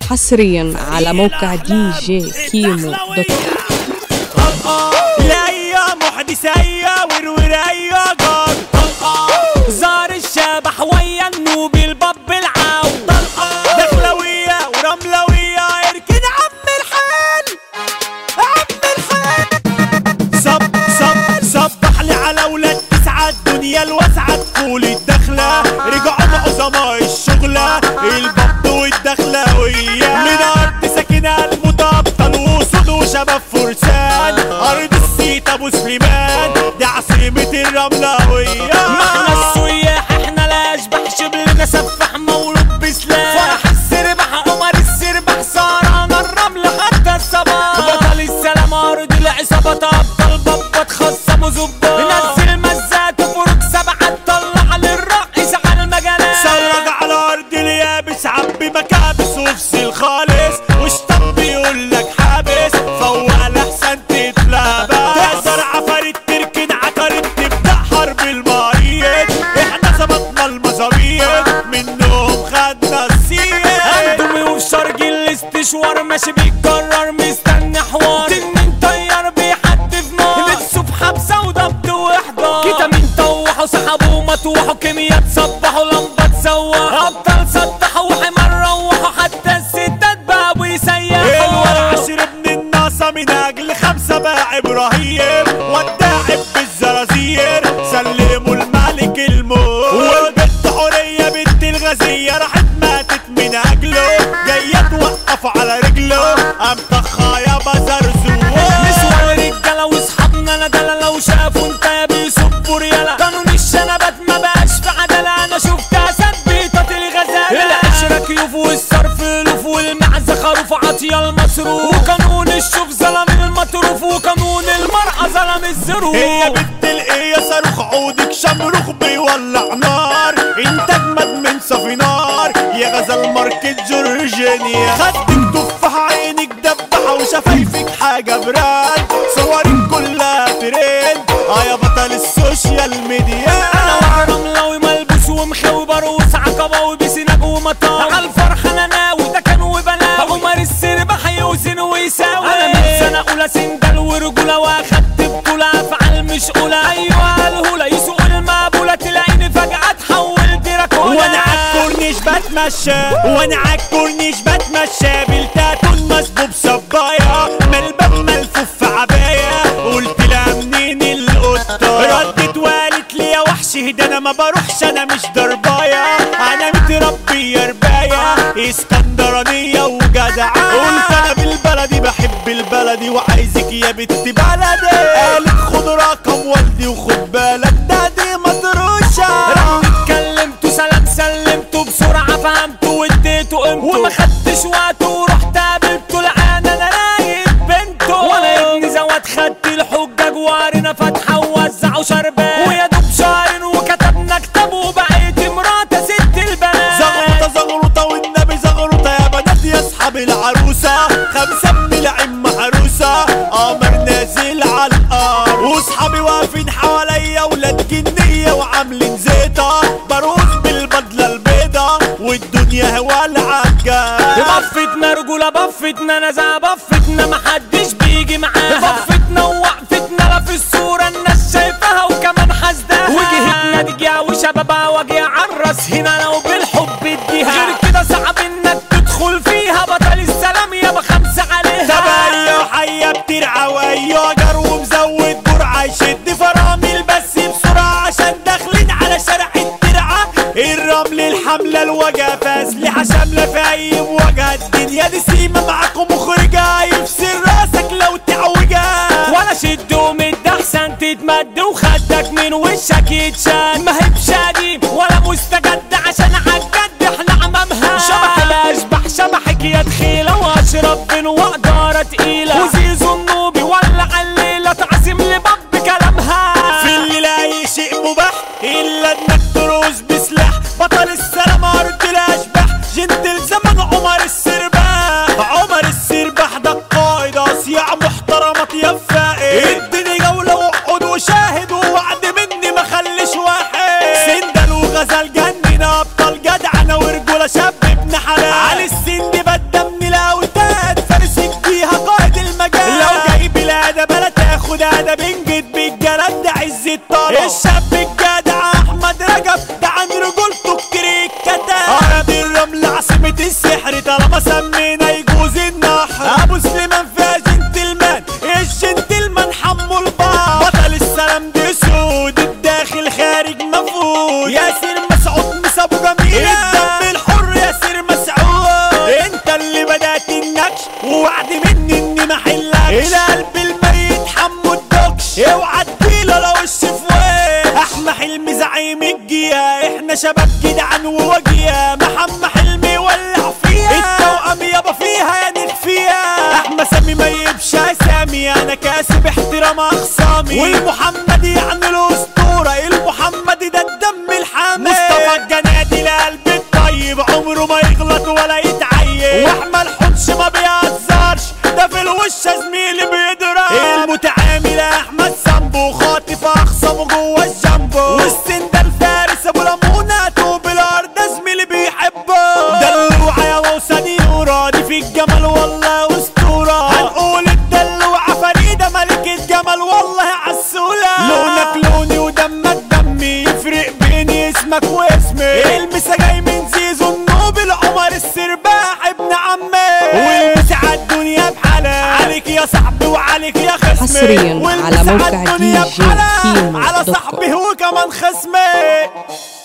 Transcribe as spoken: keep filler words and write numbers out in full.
حصريا على موقع دي جي كيمو دوت كوم. لايا محدثية ورورية جار زار الشبح ويا النوب الباب العاو دخلوية ورملوية اركن عم الحال عم الحال صب صب صبح لي على ولاد تسعة الدنيا الواسعة تقول الدخلة رجعوا معظماء الشغلة الباب والدخلوية من أرض ساكنة المتبطل وصول وشباب فرسان أرض السيت أبو سليمان دي عاصمة الرملوية معنى السياح احنا لا أشبح شبلنا سفاح مولود بسلاح فرح السربح عمر السربح سهرانة الرمل حتى الصباح بطل السلام أرض العصابة أبطال بابا تخصموا زباط نزل مزات وفرق سبعة طلع للرقص على المجالات سرج على أرض اليابس عبي مكابس وافصل خالص واشطب بيقولك حابس فوق لحسن تتلابس تقدر عفاريت تركن عكاريت تبدأ حرب المعيد احنا ظبطنا المظابيط منهم خدنا السيد اندومي وشرج الاستشوار ماشي بيتكرر مستني حوار تنين طيار بيحدف نار لبسوا في حبسة وضبط واحضار كتامين طوحوا سحبوا مطوحوا كيمياء تصبحوا لمبة تسوحوا ابطال سطحوا وحمار روحوا حتى الستات بقى ويسيحوا الورع شرب من الناصة من اجل خمسة بقى ابراهيم والداعب بالزرازير سلموا الملك الموت والبنت حورية بنت الغزية راحت ماتت من اجله جاية توقف على رجله قام طخها يا بزرزور نسوان رجالة واصحابنا ندالة لو شافوا انت بيصبوا ريالة قانون الشنبات ما بقاش في عدالة انا شفتها ثبتت الغزالة العشرة كيوف والصرف الوف والمعزة خروف عطية المصروف وقانون الشوف ظلم المطروف وقانون المرأة ظلم الظروف هي بنت الايه صاروخ عودك شمروخ بيولع نار انت اجمد من صافي نار يا غزل ماركة جورجينيا خدك تفاح عينك دبحة وشفايفك حاجة براد صورك كلها ترند اه يا بطل السوشيال ميديا انا وعرملاوي ملبوس ومخاوي بروس عقبة وبسناج ومطار عالفرح انا ناوي ده كان وبلاوي عمر السربح يوزن ويساوي انا من سنة اولى سندل ورجولة واخدت بطولة افعال مش اولى ايوه الهولة يسوق المقبولة تلاقيني فجأة اتحول دراكولا وانا عالكورنيش بتمشى وانا عالكورنيش بتمشى بالتاتون مسبوب صبايا ملبب ملفوف في عباية قلت لها منين القطة ردت وقالت لي يا وحش ده انا ما بروحش انا مش ضربايا انا متربية رباية اسكندرانية وجدعة قلت انا بالبلدي بحب البلدي وعايزك يا بنت بلدي قالت خد رقم والدي وخد بالك ده دي مطروشة رغم اتكلمتوا سلام سلمتوا بسرعة فهمتوا واديتوا قيمتوا وما خدتش وقت ورحت قابلته لقان انا رايق بنته وانا يا ابني زواد خدت الحجة جوارنا فاتحة ووزعوا شربات ويا دوب شهرين وكتبنا كتاب وبقيت مراتة ست البنات زغروطة زغروطة والنبي زغروطة يا بنات يا اصحاب العروسة خمسة من العم محروسة قمر نازل على الارض واصحابي واقفين حواليا ولاد جنية وعاملين زيطة بروح بالبدلة البيضة والدنيا هوا العجال بفتنا رجولة بفتنا نزع بفتنا محدش بيجي معاها بفتنا ووقفتنا لا في الصورة الناس شايفاها وكمان حاسداها وجهتنا دجيا وشبابها وجيا عالراس هنا لو بالحب اديها غير كده صعب انك تدخل فيها بطل السلام يابا خمسة عليها تبايا وحية بترعى وايوه جار ومزود جرعة يشد فرامل بس بسرعة عشان داخلين على شارع الترعة الرمل الحملة الوجهة أسلحة شاملة في أي مواجهة الدنيا دي سيمة معاكم مخرجة يفسر راسك لو تعوجها ولا شد ومد أحسن تتمد وخدك من وشك يتشد ما هي بشادي ولا مستجد عشان عالجد احنا عمامها شبح الأشبح شبحك يا تخيلة وأشرب بين وقدارة تقيلة وزيزو النوبي ولع الليلة تعزم لباب كلامها في الليلة أي شيء مباح إلا إنك تروز بسلاح بطل السلام أرض الأشباح جنتل زمن عمر السرباح عمر السرباح ده القائد أصيع محترمة يا فائد اديني جولة وقعد وشاهد ووعد مني ما خليش واحد سندل وغزل جنن أبطال جدعنة ورجولة شاب ابن حلال علي السن بدأ من وده ده بنجد بالجلد ده عز الطرف. الشاب الجدع احمد رجب ده عن رجولته كتير اتكتب. ارض الرمل عاصمة السحر طالما سمينا يجوز النحر. ابو سليمان فيها جنتلمان الجنتلمان حمو البار. بطل السلام دي سود الداخل خارج مفقود. ياسر مسعود مس ابو جميل الدم الحر ياسر مسعود. انت اللي بدأت النكش ووعد مني اني ما حلكش. القلب الميت حمو الدكش اوعى تجيله لو الشفواه. احمى حلمي زعيم الجيا احنا شباب جدعان ووجيا. محمد حلمي ولع فيها التوأم يابا فيها يا نخفيها. احمى سامي ما يبش اسامي انا كاسب احترام اخصامي. والمحمدي يعني الاسطوره المحمدي ده الدم الحامي. مصطفى الجنادي القلب الطيب عمره ما يغلط ولا يتعيب. واحمد الحنش ما بيهزرش ده في الوش زميلي بيضرب. المتعامل احمد سامبو خاطف اخصمه جوه الجامبو. والسندال فارس ابو لمونات وبالارض زميلي بيحبه. دلوعه يا وسنيوره دي في الجمال والله اسطوره. هنقول الدلوعه فريده ملكه جمال والله عسوله. لونك لوني ودمك دمي يفرق بيني اسمك واسمي. المسا جاي من زيزو النوبل عمر السرباح ابن عمي. والمسا عالدنيا بحالها عليك يا صاحبي وعليك يا خصمي. حصريا على موقع دي جي كيمو على دوت كوم. صاحبي هو كمان خصمي.